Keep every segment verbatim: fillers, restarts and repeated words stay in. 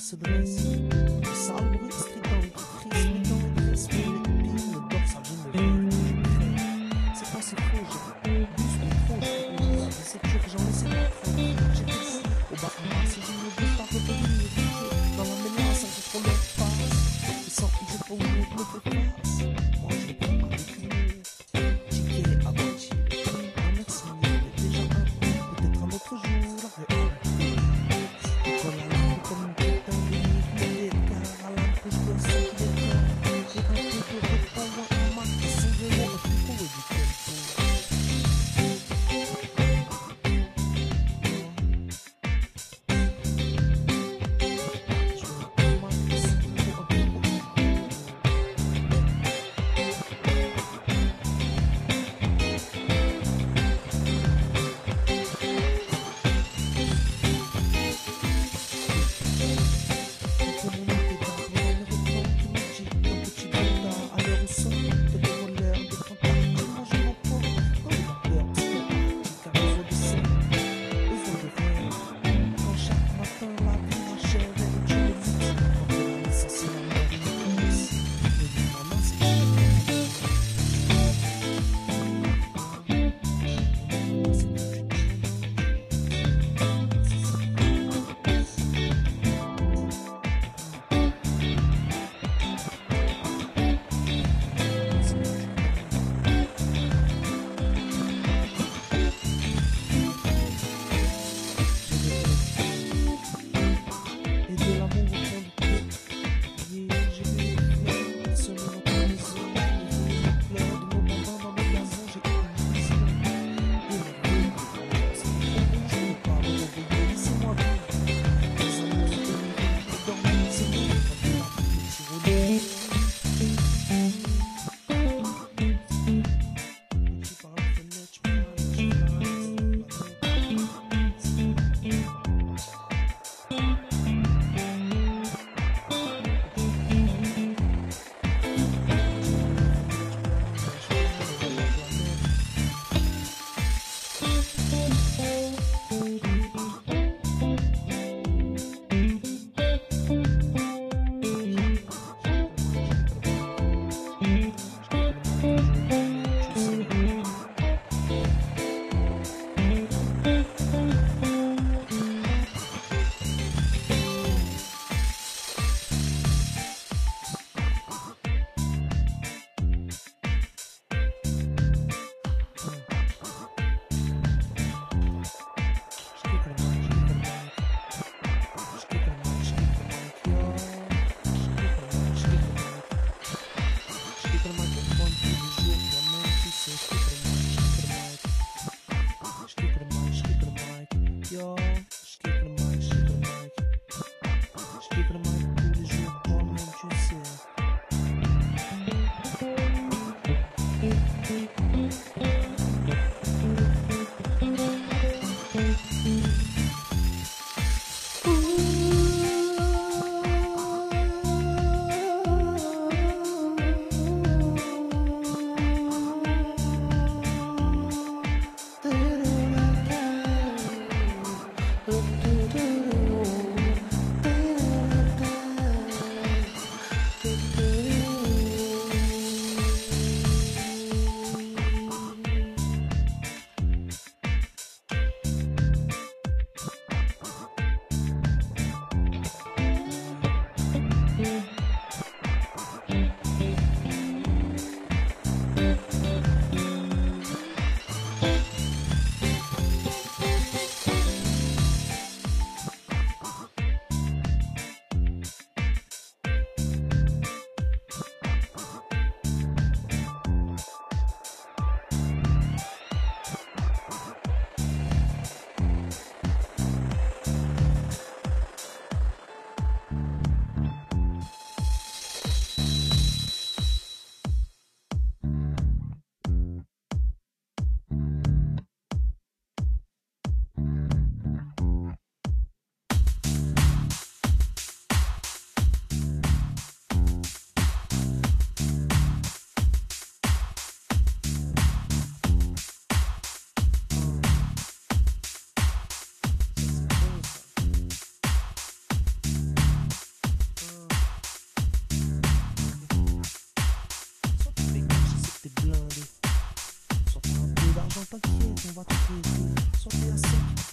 se dresse. Le sale bruit strident qui crie, se mettant et dresse. Mais les copines, le dorsal, je me veux, je crée. C'est pas si faux, j'ai plus mais trop, je peux ouvrir des secteurs, j'en laissais pas trop. J'étais fou, au bar en bas, si je ne veux pas revenir, dans la mélasse, un contrôle de passe. Et sans j'ai pas ouvert, me fait face. Moi, je prends avec humour. Ticket à moitié. Ah, merci, il est déjà un coup, peut-être un autre jour, la réalité. Et quand la lampe comme une putain de livre, mais les gars, à l'âme que je dois sentir les gars. J'ai un peu de repos, un max, sans vélo, un frigo et du tempo.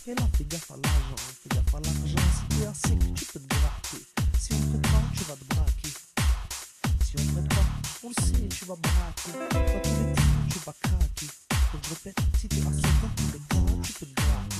Et là, fais gaffe à l'argent, fais gaffe à l'argent. Si t'es assez que tu peux te gratter. Si on prête pas, tu vas te braquer. Si on prête pas, on le sait, tu vas braquer. Dans tous les temps, tu vas craquer. Donc je répète, si t'es assez dans tous les temps, tu peux te gratter.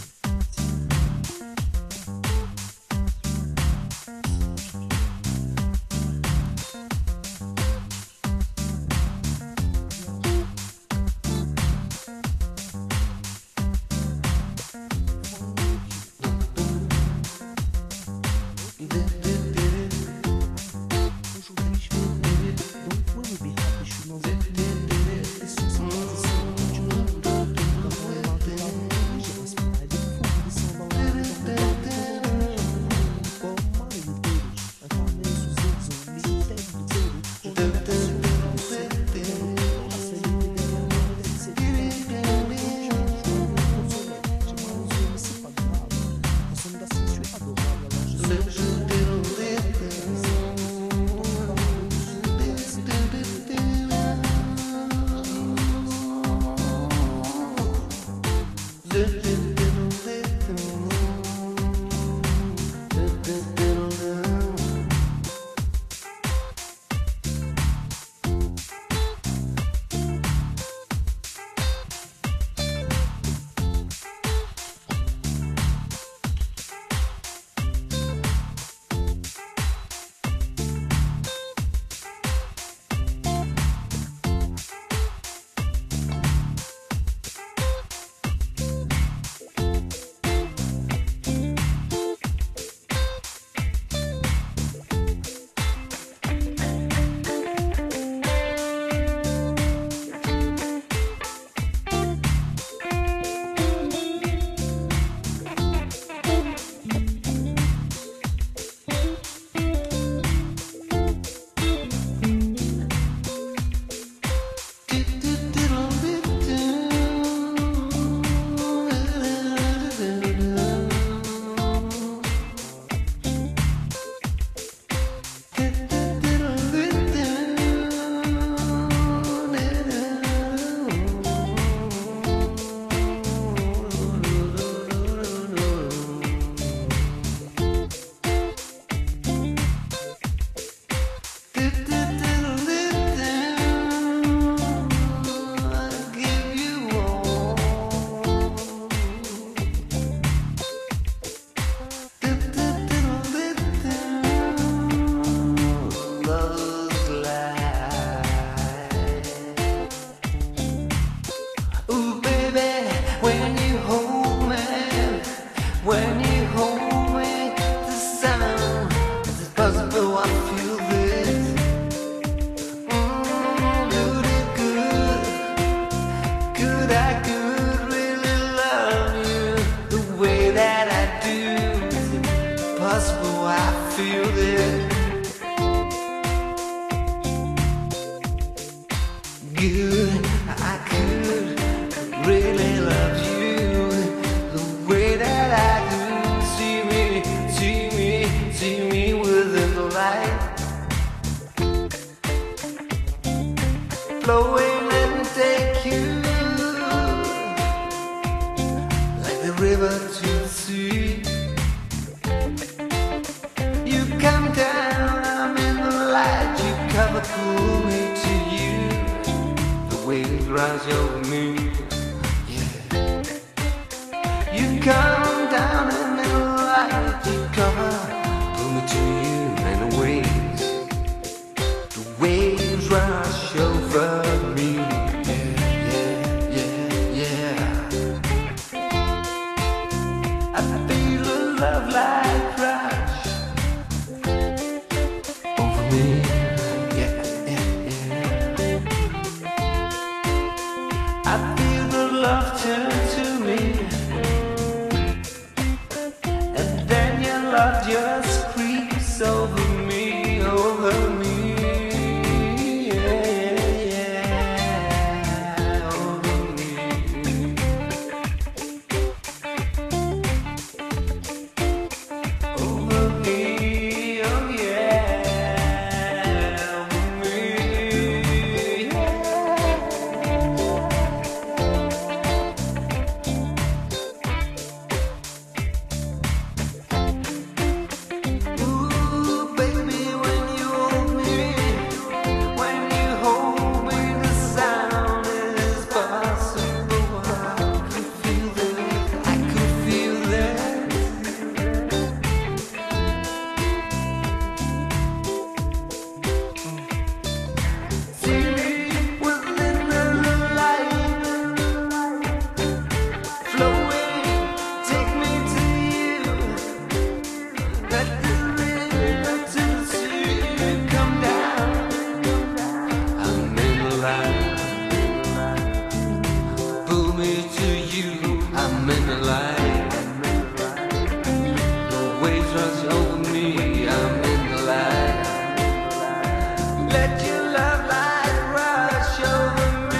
waves rush over me. I'm in the light. Let your love light rush over me.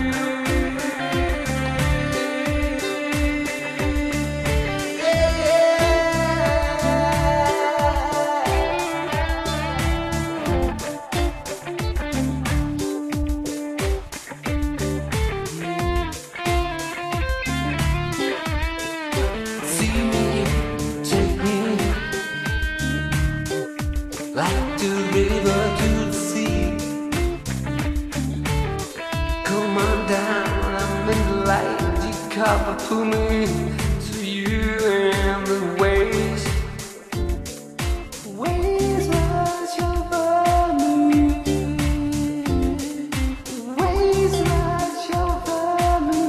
Yeah, see me, take me, like the river to the sea. Come on down, I'm in the light. You cover pull me to you and the waves. Waves wash over me. Waves wash over me.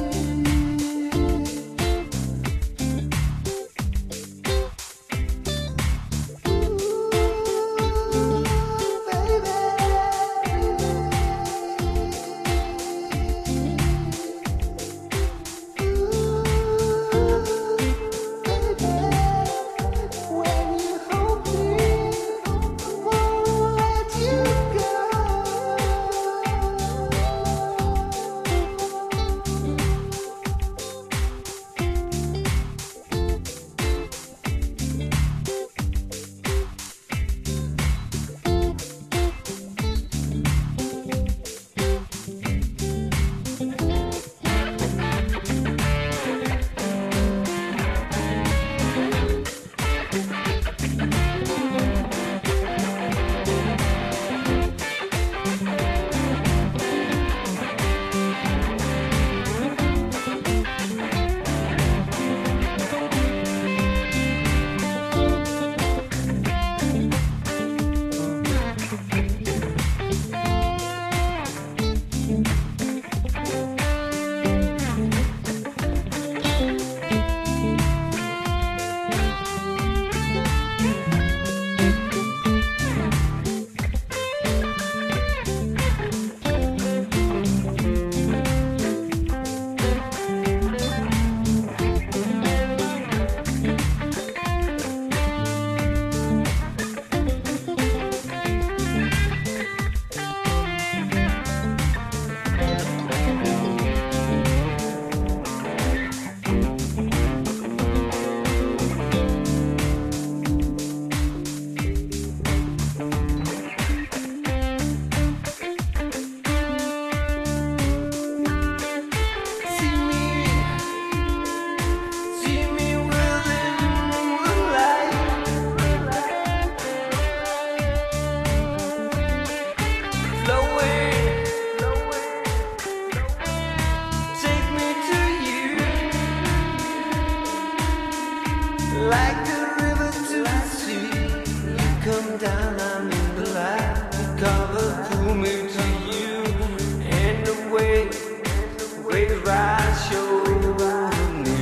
Like the river to the sea, you come down, I'm in the light. You cover, pull me to you, and the waves, waves rise over me.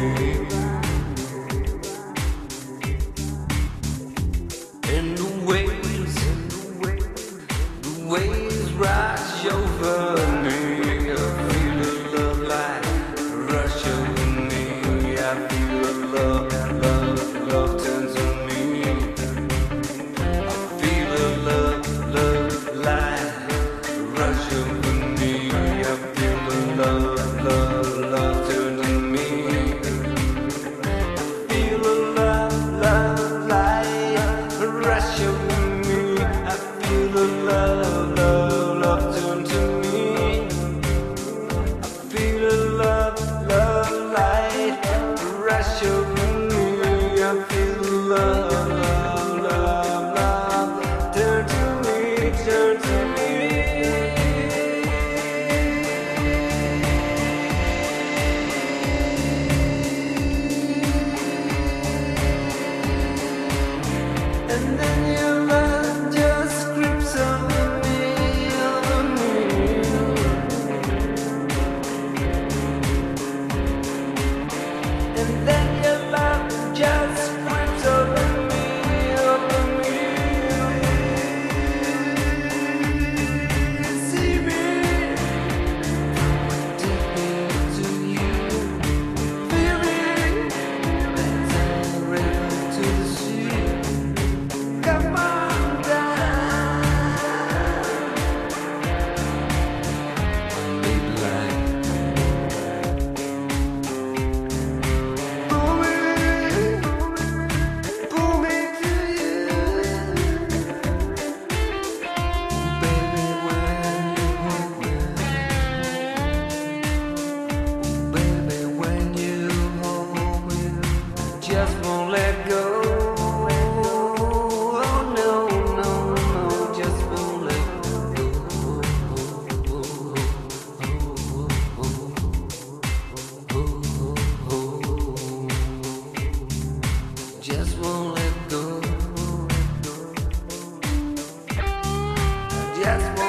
And the waves, the waves rise over me. I feel the love light rush over me. I feel the love, love. Love turns on me. I feel a love, love light rush over me. I feel the love, love, love turn on me. I feel a love, love light rush over me. I feel the love, love, love turn to me. I feel a love, love light rush over me. I feel love, love, love, love. Turn to me, turn to me. And then your love just creeps over me, over me. And then your love just creeps over me, over me. See me, take me to you. Feel me, like the river to the sea. just won't let go. Oh no, no, no, just won't let go. Just won't let go. Just won't let go.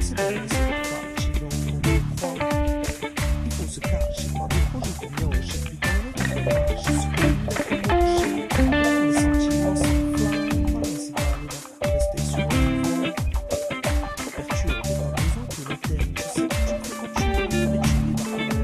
c'est vrai, c'est parti dans mon croix. Il faut se cacher par des projets comme yo, je sais plus dans le village. Je suis comme une lettre mochée, les sentiments s'enflamment. Voilà, c'est pas le rester sur le niveau. Perturbé par besoin que le thème. Je sais que tu peux continuer, mais tu y vas quand même.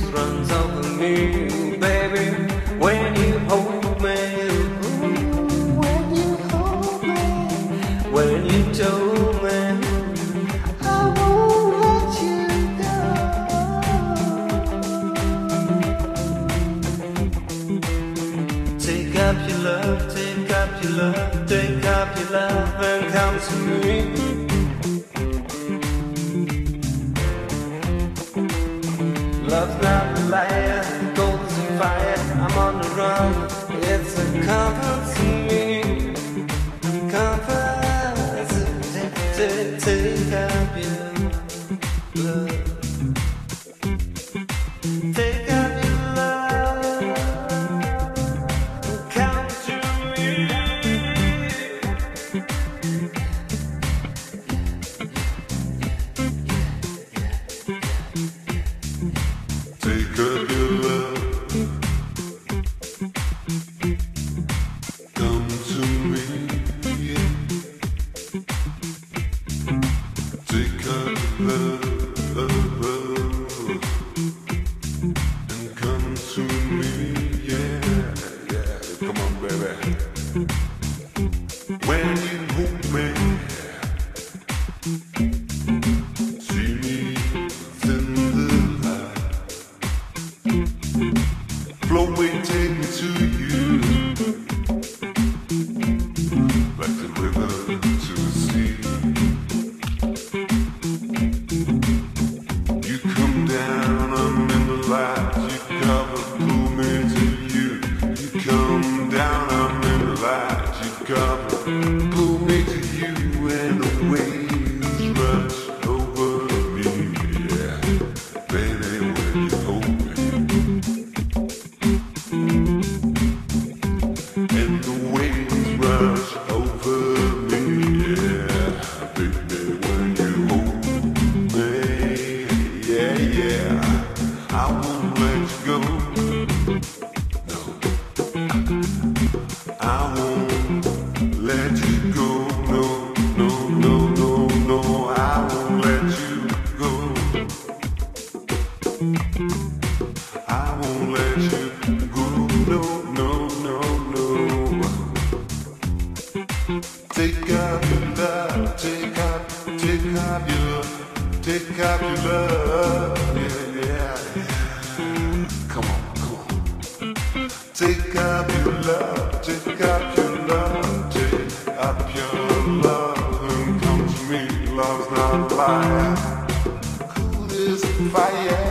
runs over me, baby. When you hold me, when you hold me, when you told me I won't let you go. Take up your love, take up your love, take up your love and come to me. Love's not a liar, gold is a fire, I'm on the run, it's a comfort to me. Comfort, take, take up your love. Take up your love, come to me. Take up your love, come to me, yeah. Take up your love, and come to me, yeah, yeah. Come on, baby. When you hold me, see me in the light. Flow away, take me to you, like the river to the sea. You come down, I'm in the light. You cover, pull me to you. You come down, I'm in the light. You cover, pull me to you, and the waves rush over me. Yeah, baby, when you hold me. And the waves rush over me, yeah, baby, when you hold me, yeah, yeah, I won't let you go, no, I won't let you go, no, no, no, no, no, I won't let you go, I won't let you go, no, no, no, no. Take up your love, take up, take up your, take up your love, yeah, yeah, yeah. Come on, come on. Take up your love, take up your love, take up your love, and come to me. Love's not a liar, cool as fire.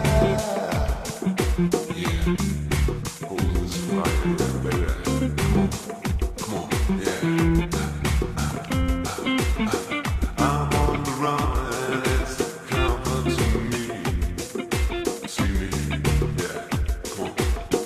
Yeah, cool as fire, baby. Come on, come on, yeah. I'm on the run, and it's comfort to me. See me, yeah, come on.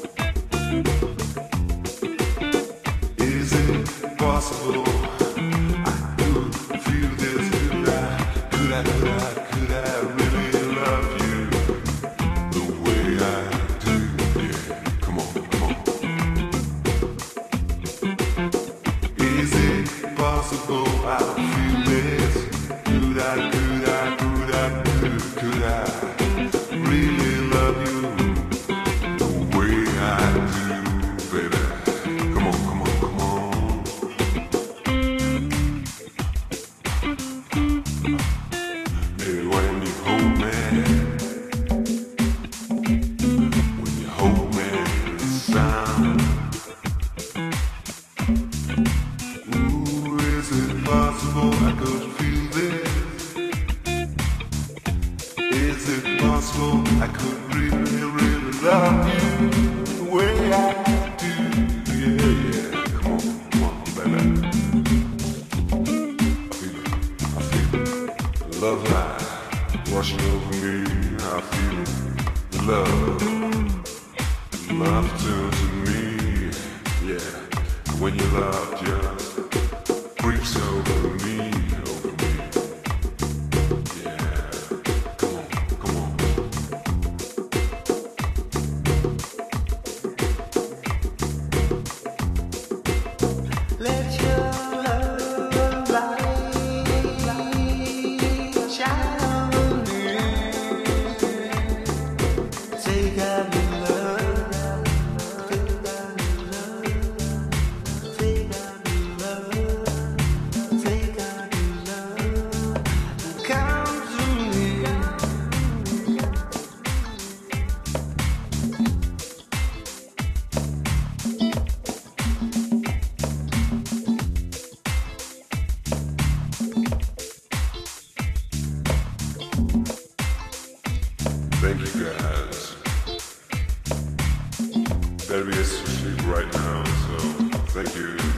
Is it possible I could feel this? Could I, could I, could I, could I really love you the way I do? Yeah, come on, come on. Is it possible I feel this? Could I, could I, could I, could, could I really love you the way I do, baby? Come on, come on, come on. Baby, when you hold me, when you hold me, the sound. Ooh, is it possible I could feel this? Is it possible I could really, really love you the way I do? Yeah, yeah. Come on, come on, baby. I feel it, I feel it. Love light washing over me. I feel it. Love, love turns to me. Yeah, when you love just creeps over me, over me. Yeah, come on, come on. Let your love light shine on me. Take take out your love. Take out your love. Take out your love. Take out your love. Come to me. Thank you guys. Better be asleep right now, so thank you.